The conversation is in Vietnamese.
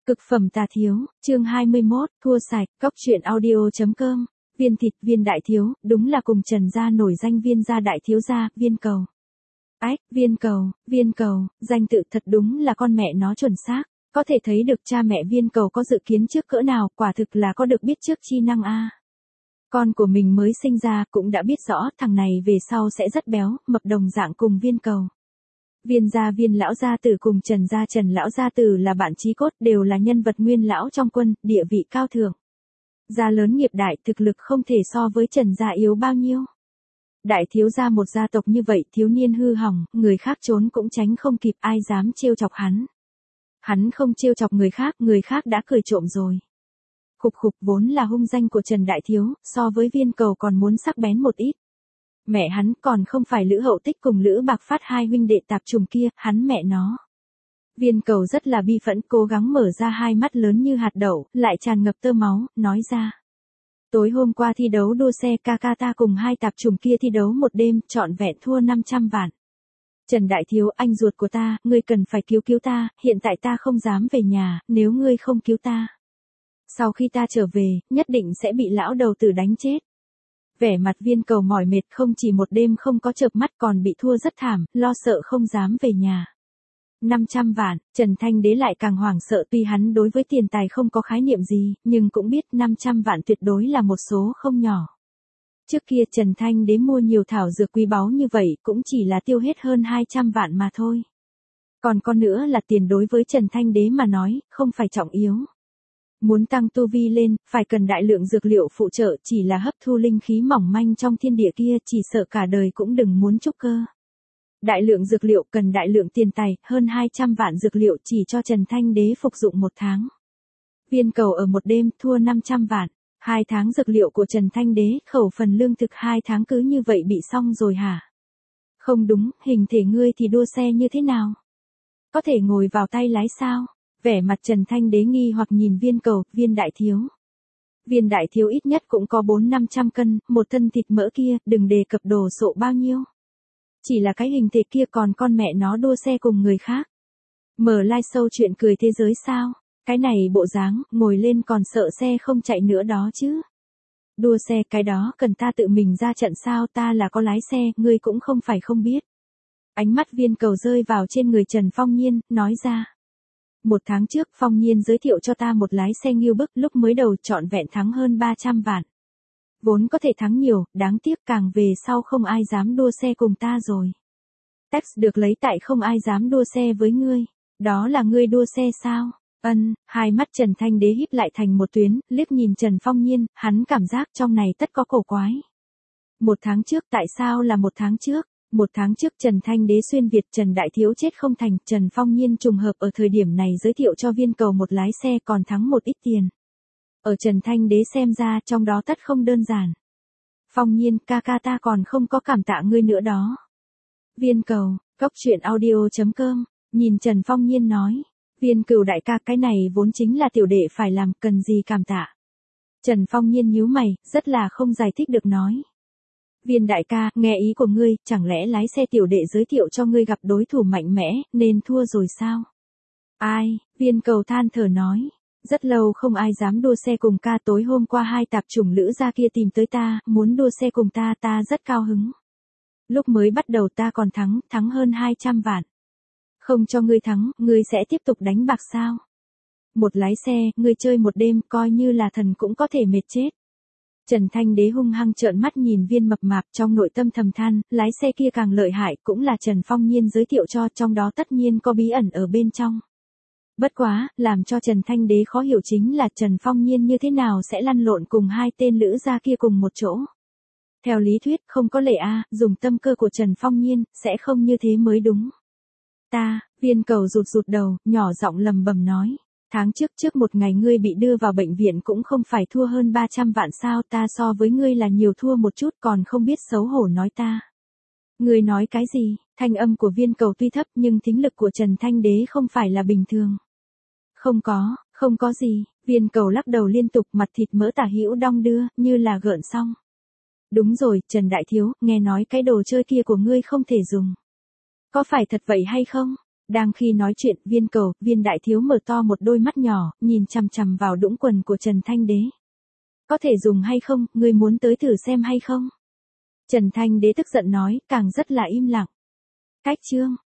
Cực phẩm tà thiếu, chương 21, thua sạch, cóc truyện audio.com, viên thịt viên đại thiếu, đúng là cùng Trần gia nổi danh viên gia đại thiếu gia, viên cầu. Ách, viên cầu, danh tự thật đúng là con mẹ nó chuẩn xác, có thể thấy được cha mẹ viên cầu có dự kiến trước cỡ nào, quả thực là có được biết trước chi năng a. Con của mình mới sinh ra cũng đã biết rõ thằng này về sau sẽ rất béo, mập đồng dạng cùng viên cầu. Viên gia viên lão gia tử cùng Trần gia Trần lão gia tử là bạn chí cốt, đều là nhân vật nguyên lão trong quân, địa vị cao thượng. Gia lớn nghiệp đại, thực lực không thể so với Trần gia yếu bao nhiêu. Đại thiếu gia một gia tộc như vậy, thiếu niên hư hỏng, người khác trốn cũng tránh không kịp, ai dám trêu chọc hắn. Hắn không trêu chọc người khác đã cười trộm rồi. Khục vốn là hung danh của Trần đại thiếu, so với viên cầu còn muốn sắc bén một ít. Mẹ hắn còn không phải Lữ Hậu Tích cùng Lữ Bạc Phát hai huynh đệ tạp trùng kia, hắn mẹ nó. Viên cầu rất là bi phẫn, cố gắng mở ra hai mắt lớn như hạt đậu, lại tràn ngập tơ máu, nói ra. Tối hôm qua thi đấu đua xe ca ta cùng hai tạp trùng kia thi đấu một đêm, trọn vẹn thua 500 vạn. Trần đại thiếu, anh ruột của ta, ngươi cần phải cứu ta, hiện tại ta không dám về nhà, nếu ngươi không cứu ta. Sau khi ta trở về, nhất định sẽ bị lão đầu tử đánh chết. Vẻ mặt viên cầu mỏi mệt, không chỉ một đêm không có chợp mắt còn bị thua rất thảm, lo sợ không dám về nhà. 500 vạn, Trần Thanh Đế lại càng hoảng sợ, tuy hắn đối với tiền tài không có khái niệm gì, nhưng cũng biết 500 vạn tuyệt đối là một số không nhỏ. Trước kia Trần Thanh Đế mua nhiều thảo dược quý báu như vậy cũng chỉ là tiêu hết hơn 200 vạn mà thôi. Còn con nữa là tiền đối với Trần Thanh Đế mà nói, không phải trọng yếu. Muốn tăng tu vi lên, phải cần đại lượng dược liệu phụ trợ, chỉ là hấp thu linh khí mỏng manh trong thiên địa kia, chỉ sợ cả đời cũng đừng muốn trúc cơ. Đại lượng dược liệu cần đại lượng tiền tài, hơn 200 vạn dược liệu chỉ cho Trần Thanh Đế phục dụng một tháng. Viên cầu ở một đêm thua 500 vạn, 2 tháng dược liệu của Trần Thanh Đế, khẩu phần lương thực 2 tháng cứ như vậy bị xong rồi hả? Không đúng, hình thể ngươi thì đua xe như thế nào? Có thể ngồi vào tay lái sao? Vẻ mặt Trần Thanh Đế nghi hoặc nhìn viên cầu, viên đại thiếu. Viên đại thiếu ít nhất cũng có 400-500 cân, một thân thịt mỡ kia, đừng đề cập đồ sộ bao nhiêu. Chỉ là cái hình thể kia còn con mẹ nó đua xe cùng người khác. Mở live show chuyện cười thế giới sao? Cái này bộ dáng, ngồi lên còn sợ xe không chạy nữa đó chứ. Đua xe cái đó cần ta tự mình ra trận sao, ta là có lái xe, ngươi cũng không phải không biết. Ánh mắt viên cầu rơi vào trên người Trần Phong Nhiên, nói ra. 1 tháng trước Phong Nhiên giới thiệu cho ta một lái xe nghiêu bức, lúc mới đầu trọn vẹn thắng hơn 300 vạn. Vốn có thể thắng nhiều, đáng tiếc càng về sau không ai dám đua xe cùng ta rồi. Text được lấy tại không ai dám đua xe với ngươi. Đó là ngươi đua xe sao? Hai mắt Trần Thanh Đế híp lại thành một tuyến, liếc nhìn Trần Phong Nhiên, hắn cảm giác trong này tất có cổ quái. 1 tháng trước, tại sao là 1 tháng trước? 1 tháng trước Trần Thanh Đế xuyên Việt, Trần đại thiếu chết không thành, Trần Phong Nhiên trùng hợp ở thời điểm này giới thiệu cho viên cầu một lái xe còn thắng một ít tiền. Ở Trần Thanh Đế xem ra trong đó tất không đơn giản. Phong Nhiên, ca ta còn không có cảm tạ ngươi nữa đó. Viên cầu, cóc truyện audio.com, nhìn Trần Phong Nhiên nói. Viên cửu đại ca, cái này vốn chính là tiểu đệ phải làm, cần gì cảm tạ. Trần Phong Nhiên nhíu mày, rất là không giải thích được nói. Viên đại ca, nghe ý của ngươi, chẳng lẽ lái xe tiểu đệ giới thiệu cho ngươi gặp đối thủ mạnh mẽ, nên thua rồi sao? Ai, viên cầu than thở nói. Rất lâu không ai dám đua xe cùng ca, tối hôm qua hai tạp chủng Lữ gia kia tìm tới ta, muốn đua xe cùng ta rất cao hứng. Lúc mới bắt đầu ta còn thắng hơn 200 vạn. Không cho ngươi thắng, ngươi sẽ tiếp tục đánh bạc sao? Một lái xe, ngươi chơi một đêm, coi như là thần cũng có thể mệt chết. Trần Thanh Đế hung hăng trợn mắt nhìn viên mập mạp, trong nội tâm thầm than, lái xe kia càng lợi hại, cũng là Trần Phong Nhiên giới thiệu cho, trong đó tất nhiên có bí ẩn ở bên trong. Bất quá, làm cho Trần Thanh Đế khó hiểu chính là Trần Phong Nhiên như thế nào sẽ lăn lộn cùng hai tên Lữ gia kia cùng một chỗ. Theo lý thuyết, không có lệ dùng tâm cơ của Trần Phong Nhiên, sẽ không như thế mới đúng. Viên cầu rụt đầu, nhỏ giọng lầm bầm nói. Tháng trước một ngày ngươi bị đưa vào bệnh viện cũng không phải thua hơn 300 vạn sao, ta so với ngươi là nhiều thua một chút còn không biết xấu hổ nói ta. Ngươi nói cái gì? Thanh âm của viên cầu tuy thấp nhưng thính lực của Trần Thanh Đế không phải là bình thường. Không có gì, viên cầu lắc đầu liên tục, mặt thịt mỡ tả hữu đong đưa, như là gợn xong. Đúng rồi, Trần đại thiếu, nghe nói cái đồ chơi kia của ngươi không thể dùng. Có phải thật vậy hay không? Đang khi nói chuyện, Viên Cầu, Viên đại thiếu mở to một đôi mắt nhỏ, nhìn chằm chằm vào đũng quần của Trần Thanh Đế. Có thể dùng hay không, ngươi muốn tới thử xem hay không? Trần Thanh Đế tức giận nói, càng rất là im lặng. Cách chương.